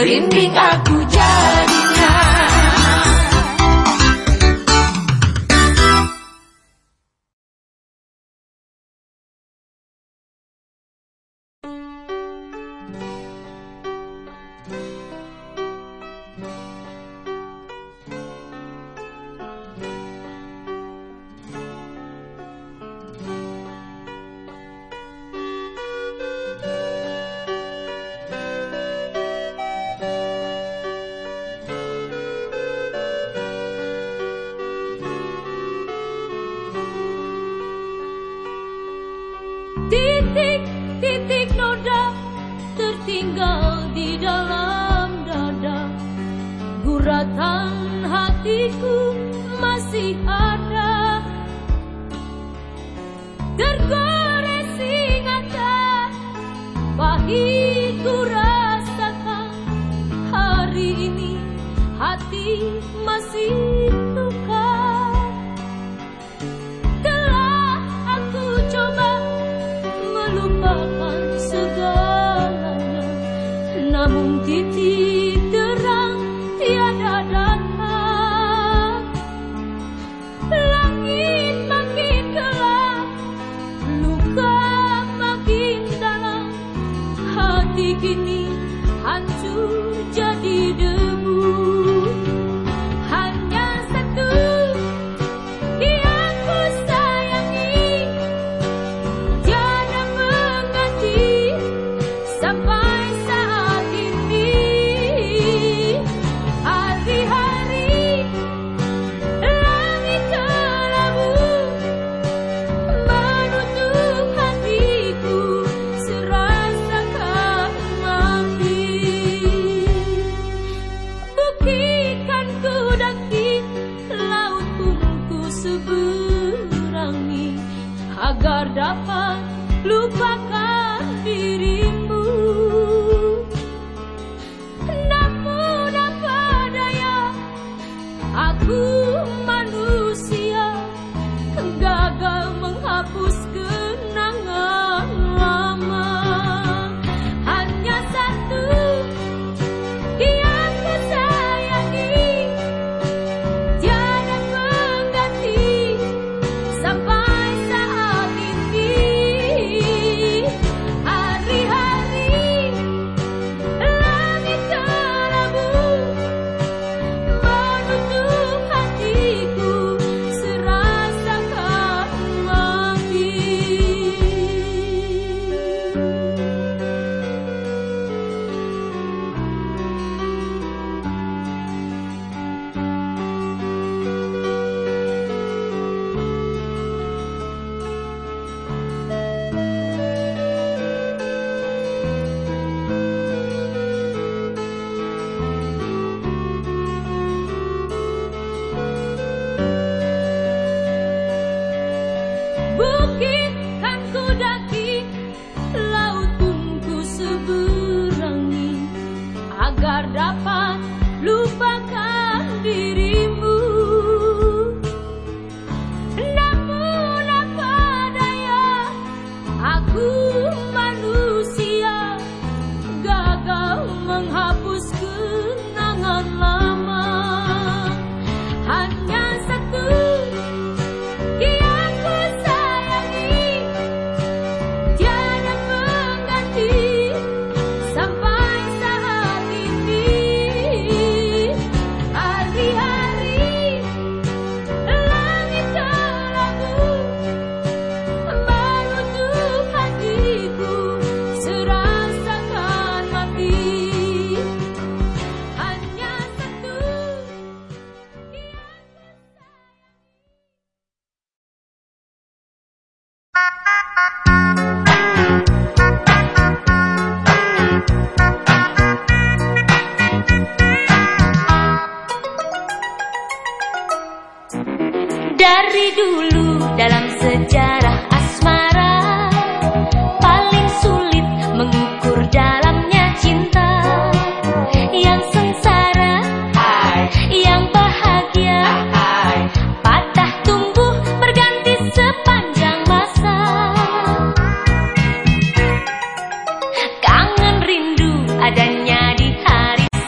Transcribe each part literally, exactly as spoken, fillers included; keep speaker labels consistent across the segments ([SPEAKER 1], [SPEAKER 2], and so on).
[SPEAKER 1] merinding aku jadinya.
[SPEAKER 2] Titik-titik noda tertinggal di dalam dada. Guratan hatiku masih ada. Tergores ingatan, pahit ku rasakan. Hari ini hati masih luka. Telah aku coba melupakan segalanya, namun titik terang tiada datang. Langit makin gelap, luka makin dalam. Hati kini hancur jadi debu. Hanya satu yang ku sayangi, tiada mengganti sampai saat ini. Hari-hari langit kelabu menutup hatiku, serasakan mati. Bukit kan ku daki, laut pun ku seberangi, agar dapat lupakan dirimu. Namun apa daya, aku manusia, gagal menghapus kenangan lama. Hanya satu yang ku sayangi, tiada mengganti sampai saat ini. Hari-hari langit kelabu menutup hatiku, serasakan mati. Bukit kan ku daki, laut pun ku seberangi, agar dapat lupakan dirimu. Namun apa daya, aku manusia, gagal menghapus kenangan lama. Hanya satu yang ku sayangi, tiada mengganti sampai saat ini. Hari-hari langit kelabu menutup hatiku, serasakan mati. Hanya satu yang
[SPEAKER 3] dari dulu dalam sejarah asmara, paling sulit mengukur dalamnya cinta. Yang sengsara, yang bahagia, patah tumbuh berganti sepanjang masa. Kangen rindu adanya di hari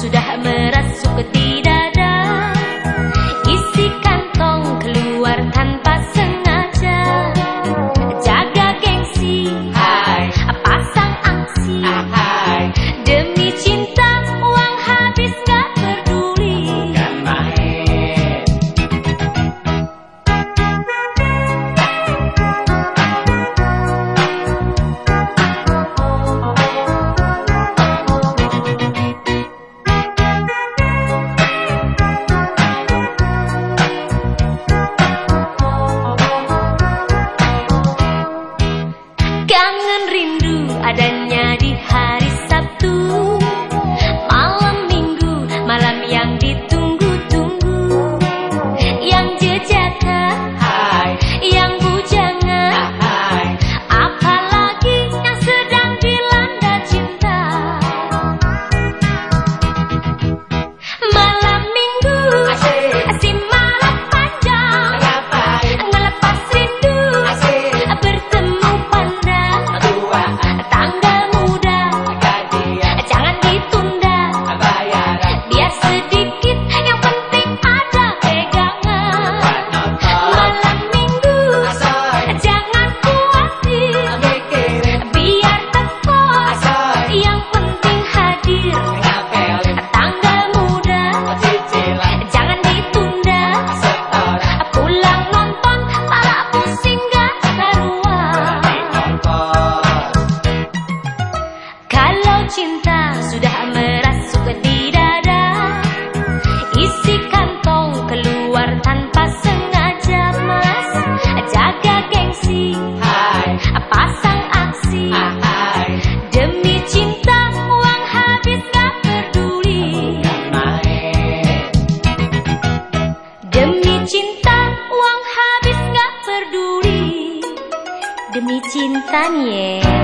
[SPEAKER 3] sudah merasuk di dada. Isi kantong keluar tanpa sengaja. Jaga gengsi, hai, pasang aksi, hai. Demi cinta uang habis gak peduli. Kan main. Kangen rindu adanya di hari Sabtu, malam Minggu, malam yang ditunggu-tunggu. Yang jejaka, hai, yang bujangan, hai, apalagi yang sedang dilanda cinta. Malam Minggu, asik, si malam panjang, ngapain, ngelepas rindu, asik, bertemu pandang, tua, tanggal muda, gajian, jangan ditunda, bayaran, biar sedikit, yang penting ada pegangan. Malam Minggu, jangan khawatir, biar telepon, yang penting hadir. Tanggal muda, jangan ditunda, pulang nonton, pala pusing gak karuan. Kalau cinta sudah merasuk di dada, isi kantong keluar tanpa sengaja, mas. Jaga gengsi, hai, pasang aksi, hai. Demi cinta uang habis gak peduli. Demi cinta uang habis gak peduli. Demi cinta nih ya.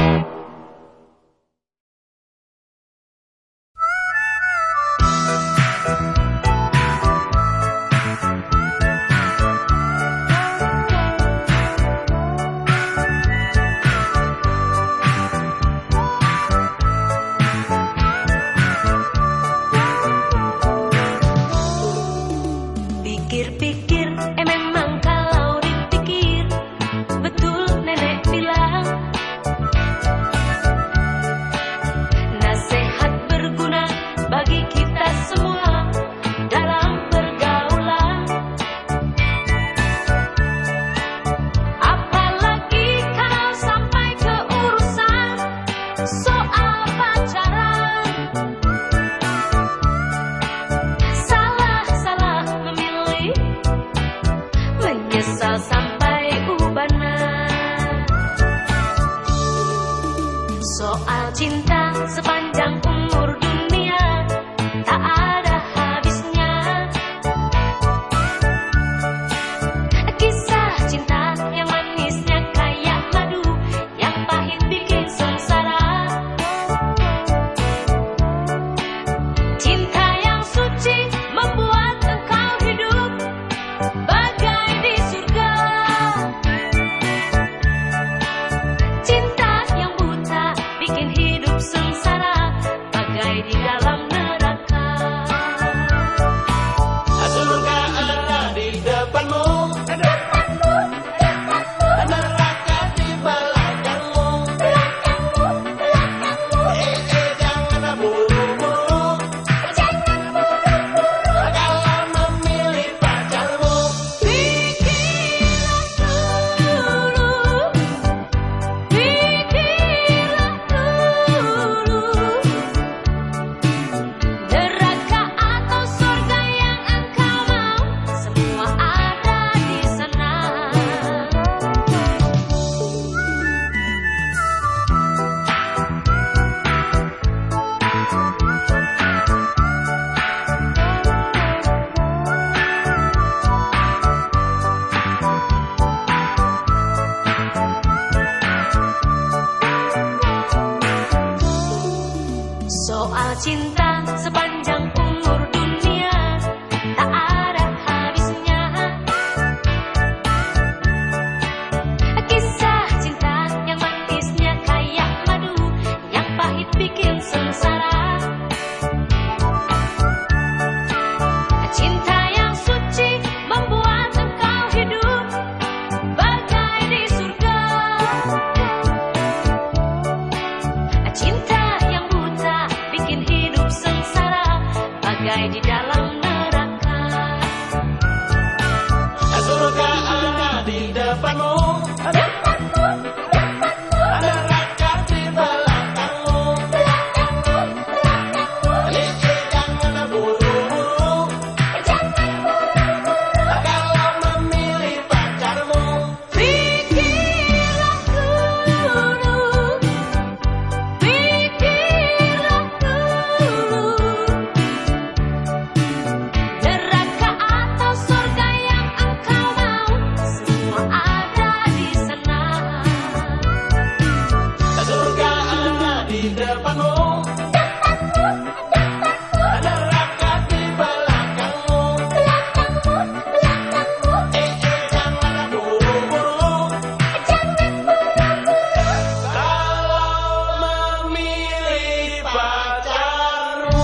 [SPEAKER 3] Pikir-pikir, eh memang kalau dipikir, betul nenek bilang, nasihat berguna bagi kita semua dalam pergaulan. Apalagi kalau sampai ke urusan soal pacaran. Salah-salah memilih, menyesal sampai ubanan. Soal cinta sepanjang umur dunia tak ada habisnya. Kisah cinta yang manisnya kayak madu, yang pahit bikin sengsara. Cinta yang suci membuat engkau hidup bagai di surga. Cinta yang buta bikin hidup sengsara, bagai di dalam neraka.
[SPEAKER 4] Surga ada di depanmu, neraka di belakangmu. Eh, eh, jangan buru-buru, kalau memilih pacarmu.
[SPEAKER 2] Pikirlah dulu, pikirlah dulu, neraka atau surga yang engkau mau, semua ada di sana. Soal cinta sepanjang umur dunia tak ada habisnya. Kisah cinta yang manisnya kayak madu, yang pahit bikin sengsara.
[SPEAKER 3] bagai di dalam neraka.
[SPEAKER 4] Surga ada di depanmu, neraka di belakangmu. Lili jangan buru-buru, kalau memilih pacarmu.
[SPEAKER 3] Pikirlah dulu, pikirlah dulu, neraka atau surga yang engkau mau, semua ada di sana.
[SPEAKER 4] Surga ada di depanmu, neraka di belakangmu. Eh, eh, jangan buru-buru, kalau memilih pacarmu.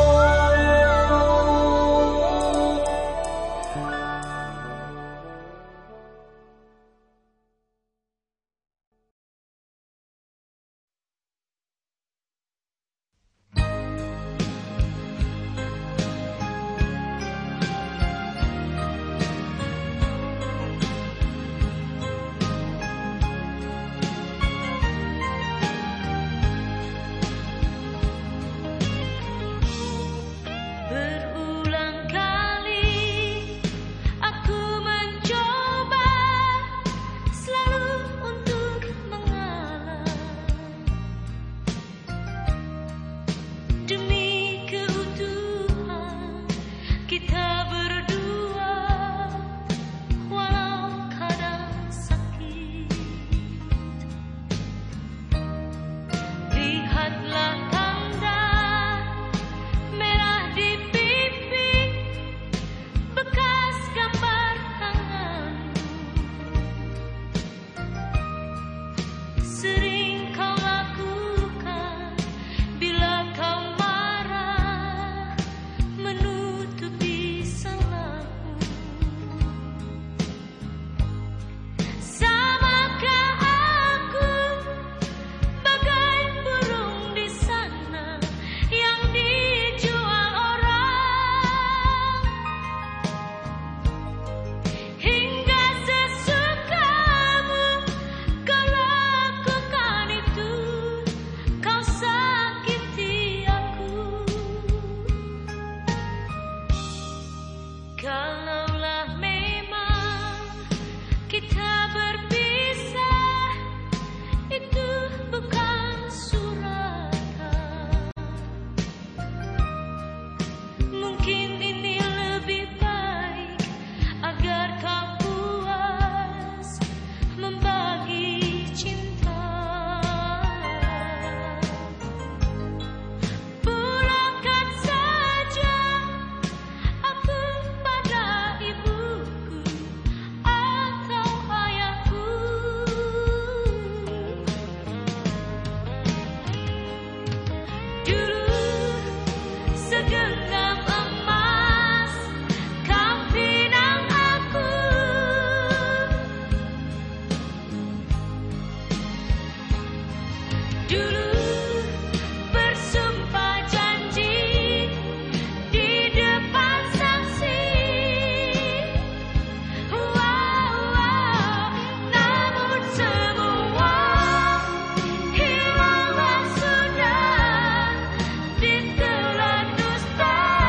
[SPEAKER 3] Berulang kali aku mencoba selalu untuk mengalah demi keutuhan kita berdua, walau kadang sakit. Lihatlah tanda merah di pipi, bekas gambar tanganmu. Sering kau lakukan bila kau marah, menutupi salahmu. Samakah aku bagai burung di sana yang dijual orang, hingga sesukamu kau lakukan itu, kau sakiti aku. Kalaulah memang kita berpisah, itu bukan suratan. Mungkin ini lebih baik agar kau puas membagi cinta. Pulangkan saja aku pada ibuku atau ayahku. Dulu segenggam emas kau pinang aku. Dulu bersumpah janji di depan saksi. Wow, wow, namun semua hilanglah sudah ditelan dusta.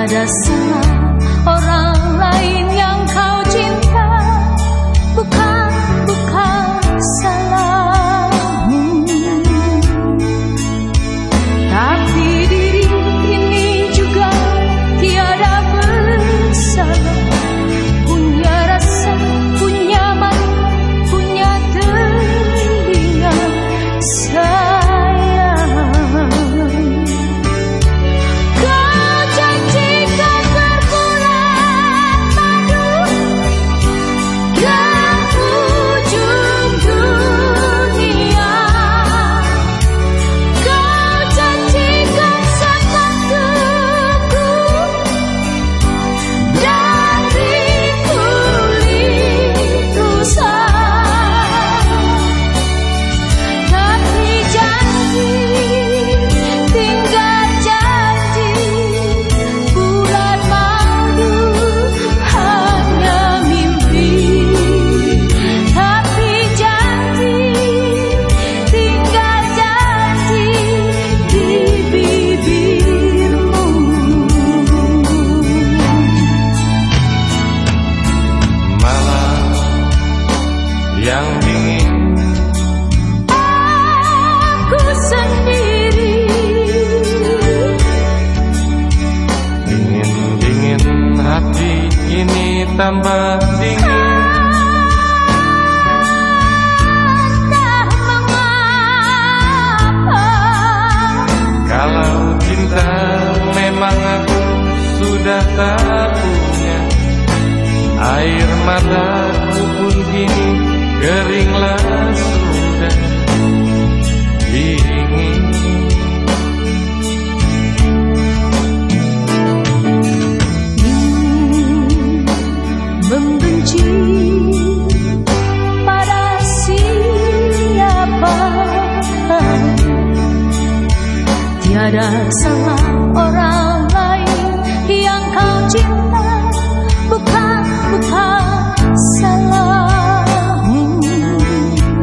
[SPEAKER 3] tiada salah orang lain yang kau cinta, bukan, bukan salahmu. Tapi diri ini juga tiada bersalah, punya rasa, punya mata, punya telinga, sayang. Kau janjikan berbulan madu ke ujung dunia. Kau janjikan sepatuku dari kulit rusa. Tapi janji tinggal janji, bulan madu hanya mimpi. Tapi janji tinggal janji di bibirmu.
[SPEAKER 4] Malam yang dingin,
[SPEAKER 3] Aku sendiri,
[SPEAKER 4] dingin-dingin hati ini tambah dingin.
[SPEAKER 3] entah mengapa.
[SPEAKER 4] Kalau cinta memang aku sudah tak punya, air mataku pun kini keringlah sudah dingin.
[SPEAKER 3] Membenci pada siapa, tiada salah orang lain yang kau cinta, bukan, bukan salahmu.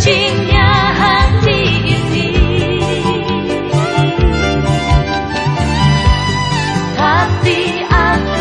[SPEAKER 3] bencinya hati ini, tapi aku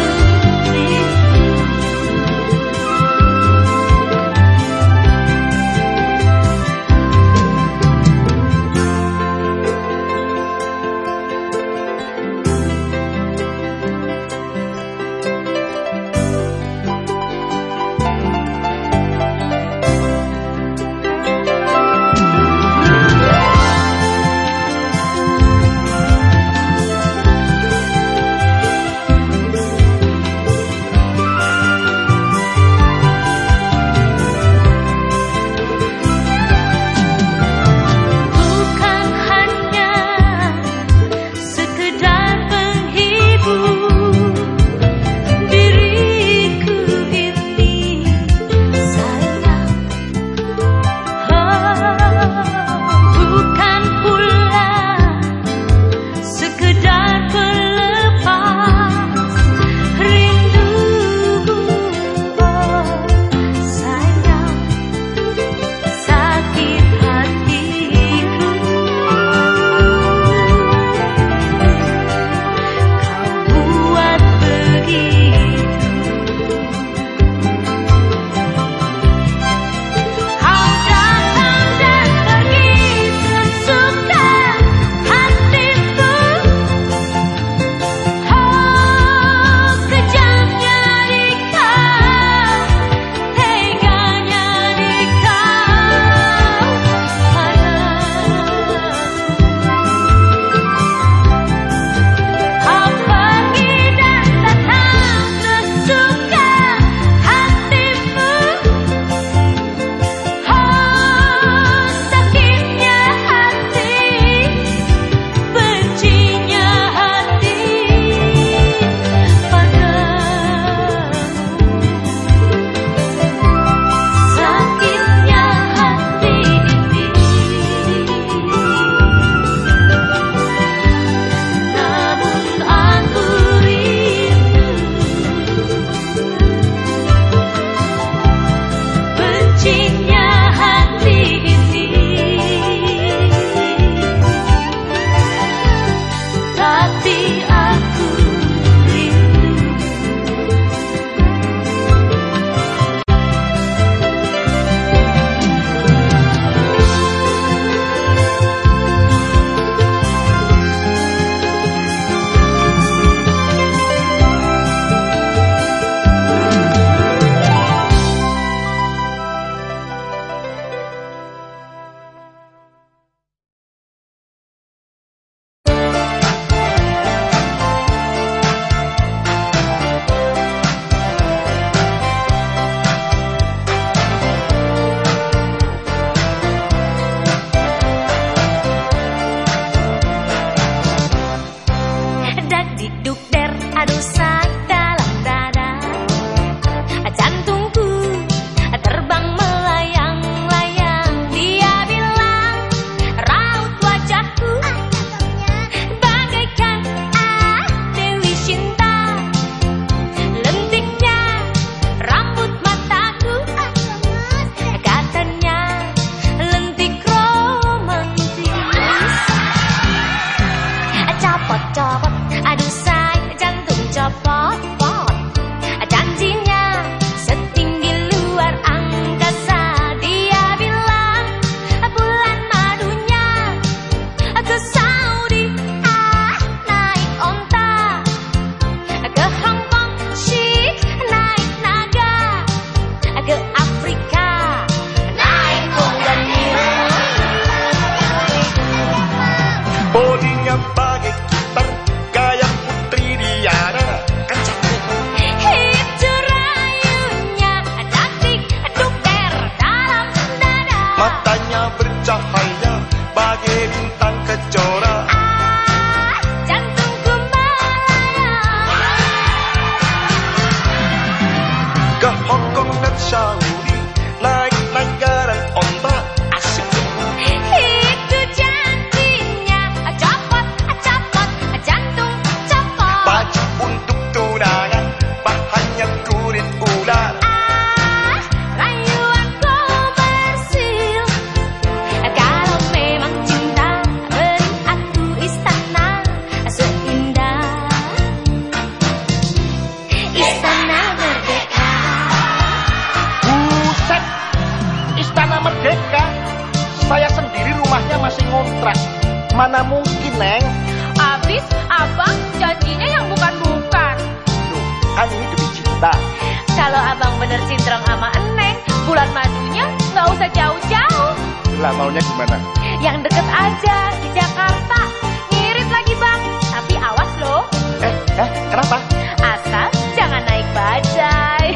[SPEAKER 5] sing ngontrak. Mana mungkin, Neng?
[SPEAKER 3] Abis abang janjinya yang bukan-bukan.
[SPEAKER 5] Duh, kan ini demi cinta.
[SPEAKER 3] Kalau abang bener cintrong sama Eneng, bulan madunya nggak usah jauh-jauh.
[SPEAKER 5] Lah maunya gimana?
[SPEAKER 3] Yang deket aja di Jakarta. Ngirit lagi bang, tapi awas loh.
[SPEAKER 5] Eh, eh, kenapa?
[SPEAKER 3] Asal jangan naik bajai.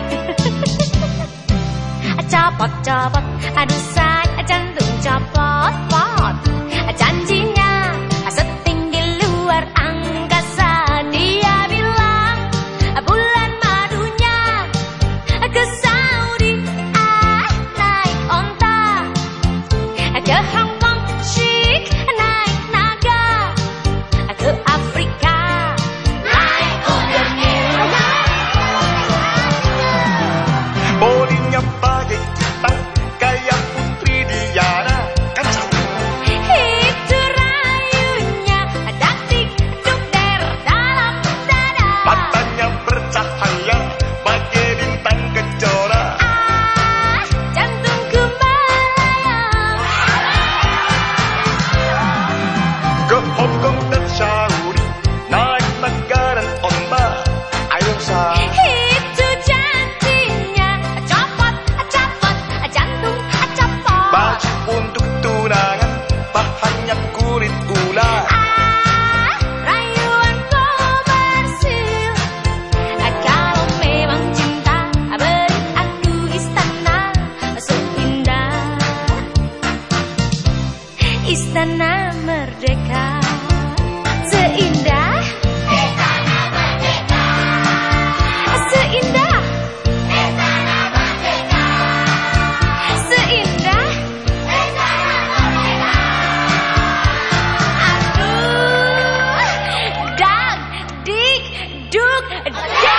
[SPEAKER 2] Copot-copot, aduh say, jantung copot-pot. Janjinya setinggi luar angkasa. Dia bilang bulan madunya ke Saudi, ah naik onta, ke Hong Kong chic naik naga, ke Afrika naik kuda.
[SPEAKER 5] Bodinya bagai kita, kayak Putri Diana. Kacau.
[SPEAKER 2] Itu rayunya datik duder dalam dada.
[SPEAKER 5] Matanya bercahaya bagai bintang kejora.
[SPEAKER 2] Ah, jantungku melayang.
[SPEAKER 5] Ke Hong Kong dan Saudi, naik negara onta. Ayo say.
[SPEAKER 2] Itu janjinya copot, copot, jantung copot.
[SPEAKER 5] Baju untuk tunangan, bahannya kulit ular.
[SPEAKER 2] Ah, rayuan komersil. Kalau memang cinta, beri aku istana seindah Istana Merdeka. Seindah Istana Merdeka. Seindah Istana Merdeka. Seindah Istana Merdeka. Aduh, dag, dik, duk, dak.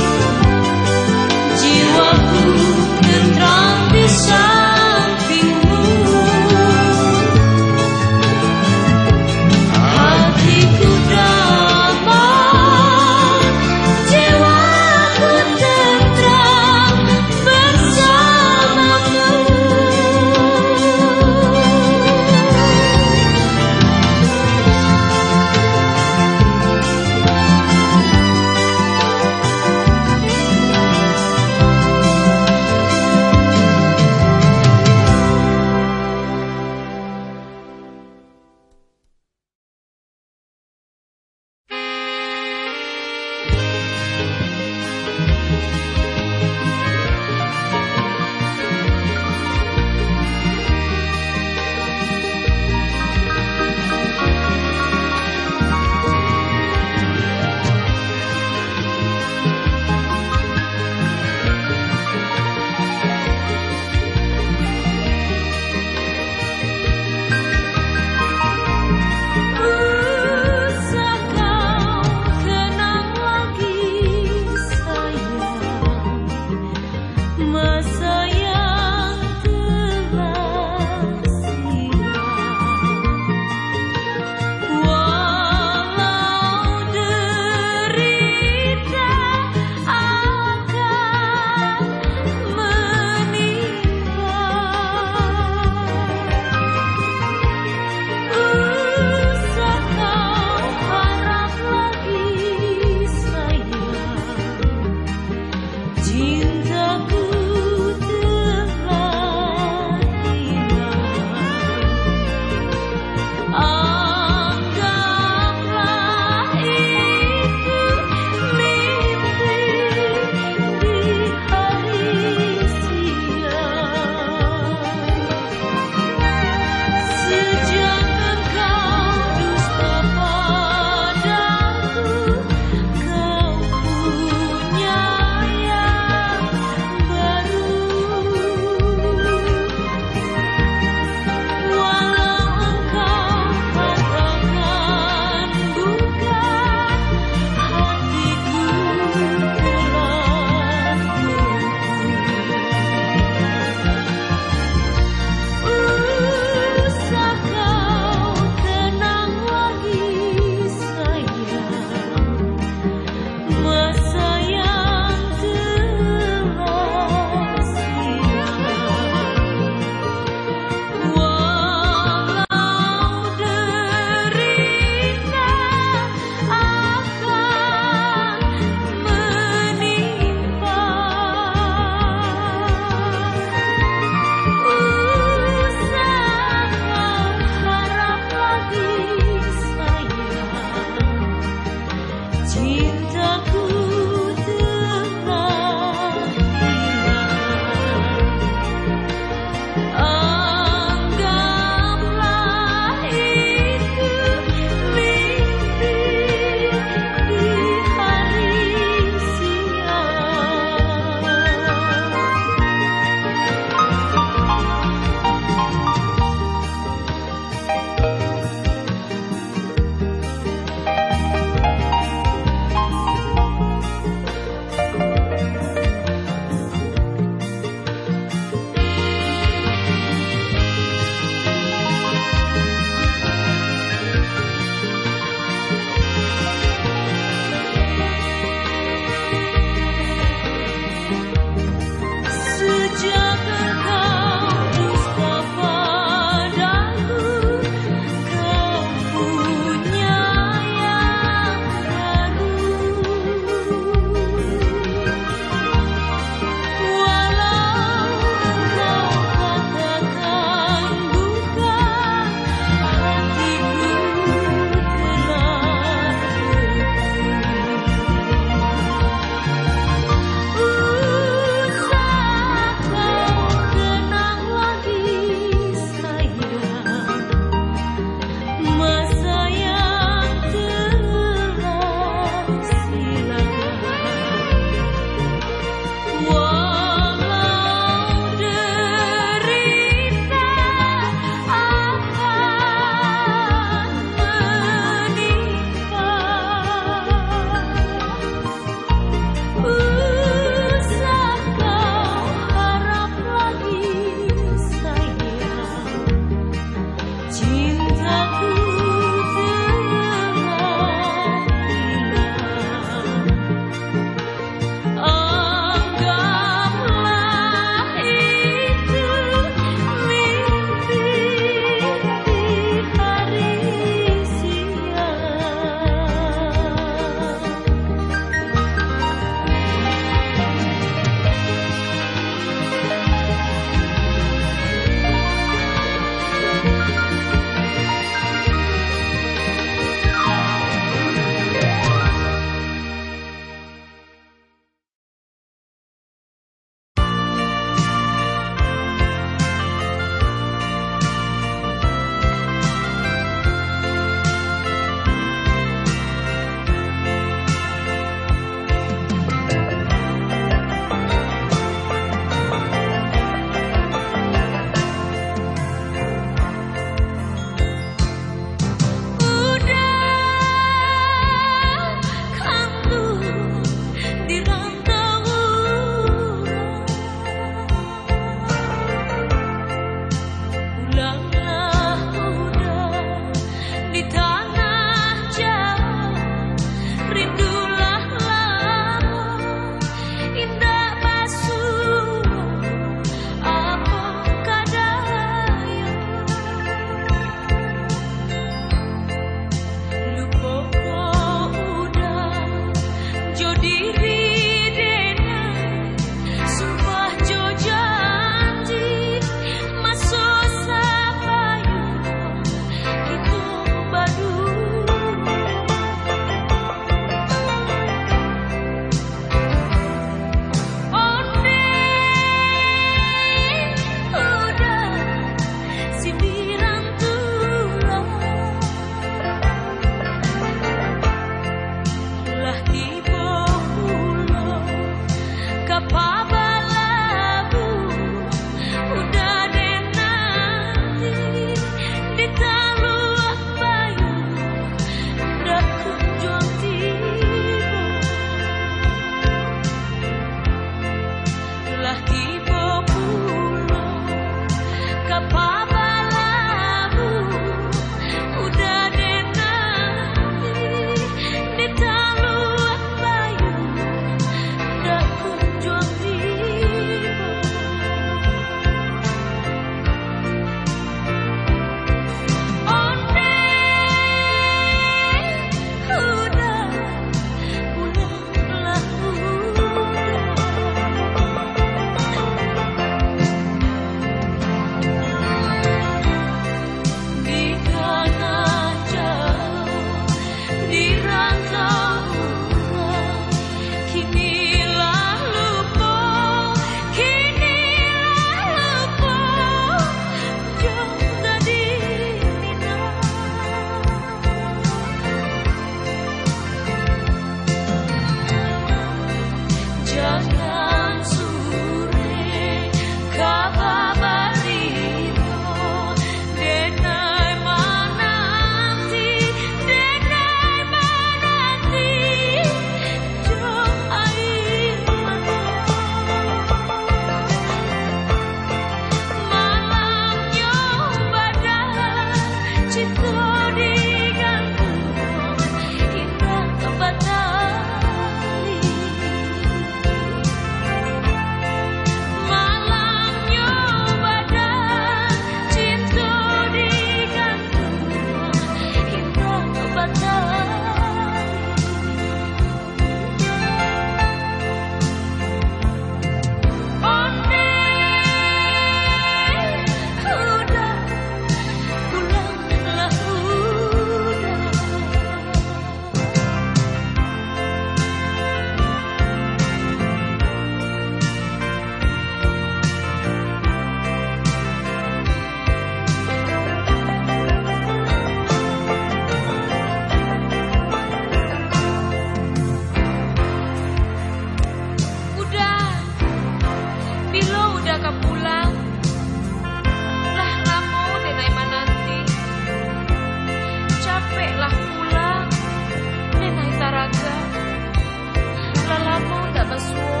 [SPEAKER 3] datang semua.